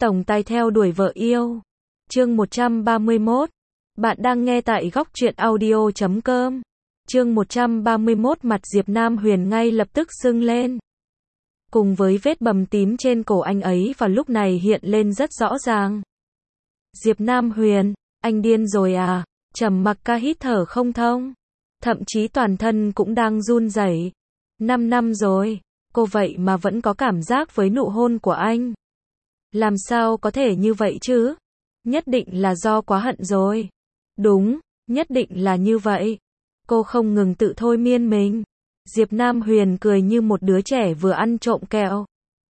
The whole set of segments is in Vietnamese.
Tổng tài theo đuổi vợ yêu. Chương 131. Bạn đang nghe tại góc truyện audio.com. Chương 131. Mặt Diệp Nam Huyền ngay lập tức sưng lên. Cùng với vết bầm tím trên cổ anh ấy vào lúc này hiện lên rất rõ ràng. Diệp Nam Huyền, anh điên rồi à? Trầm Mặc Ca hít thở không thông. Thậm chí toàn thân cũng đang run rẩy. 5 năm rồi, cô vậy mà vẫn có cảm giác với nụ hôn của anh. Làm sao có thể như vậy chứ? Nhất định là do quá hận rồi. Đúng, nhất định là như vậy. Cô không ngừng tự thôi miên mình. Diệp Nam Huyền cười như một đứa trẻ vừa ăn trộm kẹo.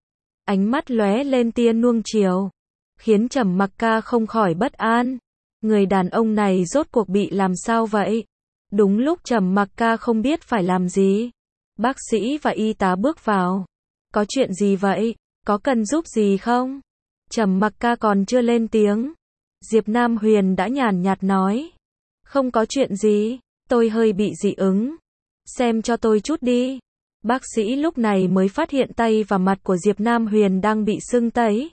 Ánh mắt lóe lên tia nuông chiều, khiến Trầm Mặc Ca không khỏi bất an. Người đàn ông này rốt cuộc bị làm sao vậy? Đúng lúc Trầm Mặc Ca không biết phải làm gì, bác sĩ và y tá bước vào. Có chuyện gì vậy? Có cần giúp gì không? Trầm Mặc Ca còn chưa lên tiếng, Diệp Nam Huyền đã nhàn nhạt nói. Không có chuyện gì, tôi hơi bị dị ứng. Xem cho tôi chút đi. Bác sĩ lúc này mới phát hiện tay và mặt của Diệp Nam Huyền đang bị sưng tấy.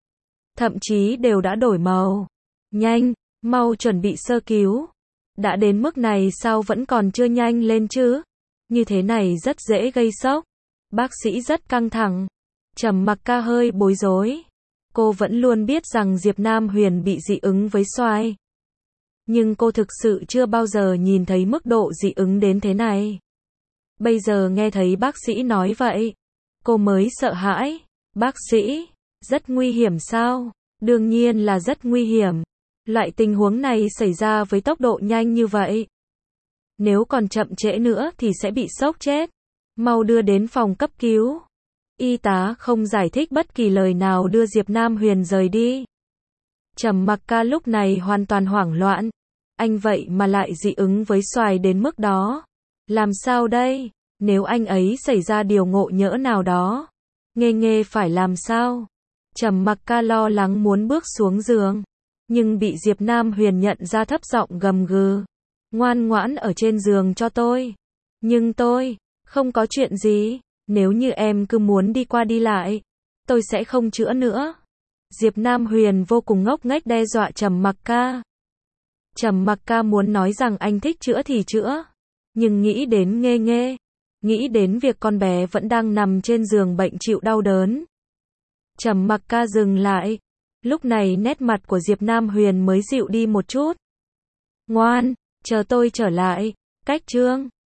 Thậm chí đều đã đổi màu. Nhanh, mau chuẩn bị sơ cứu. Đã đến mức này sao vẫn còn chưa nhanh lên chứ? Như thế này rất dễ gây sốc. Bác sĩ rất căng thẳng. Trầm Mặc Ca hơi bối rối. Cô vẫn luôn biết rằng Diệp Nam Huyền bị dị ứng với xoài. Nhưng cô thực sự chưa bao giờ nhìn thấy mức độ dị ứng đến thế này. Bây giờ nghe thấy bác sĩ nói vậy, cô mới sợ hãi. Bác sĩ, rất nguy hiểm sao? Đương nhiên là rất nguy hiểm. Loại tình huống này xảy ra với tốc độ nhanh như vậy. Nếu còn chậm trễ nữa thì sẽ bị sốc chết. Mau đưa đến phòng cấp cứu. Y tá không giải thích bất kỳ lời nào đưa Diệp Nam Huyền rời đi. Trầm Mặc Ca lúc này hoàn toàn hoảng loạn. Anh vậy mà lại dị ứng với xoài đến mức đó. Làm sao đây? Nếu anh ấy xảy ra điều ngộ nhỡ nào đó, Nghê phải làm sao? Trầm Mặc Ca lo lắng muốn bước xuống giường, nhưng bị Diệp Nam Huyền nhận ra thấp giọng gầm gừ. Ngoan ngoãn ở trên giường cho tôi. Nhưng tôi, không có chuyện gì. Nếu như em cứ muốn đi qua đi lại, tôi sẽ không chữa nữa. Diệp Nam Huyền vô cùng ngốc nghếch đe dọa Trầm Mặc Ca. Trầm Mặc Ca muốn nói rằng anh thích chữa thì chữa. Nhưng nghĩ đến Nghê, nghĩ đến việc con bé vẫn đang nằm trên giường bệnh chịu đau đớn, Trầm Mặc Ca dừng lại. Lúc này nét mặt của Diệp Nam Huyền mới dịu đi một chút. Ngoan, chờ tôi trở lại. Cách chương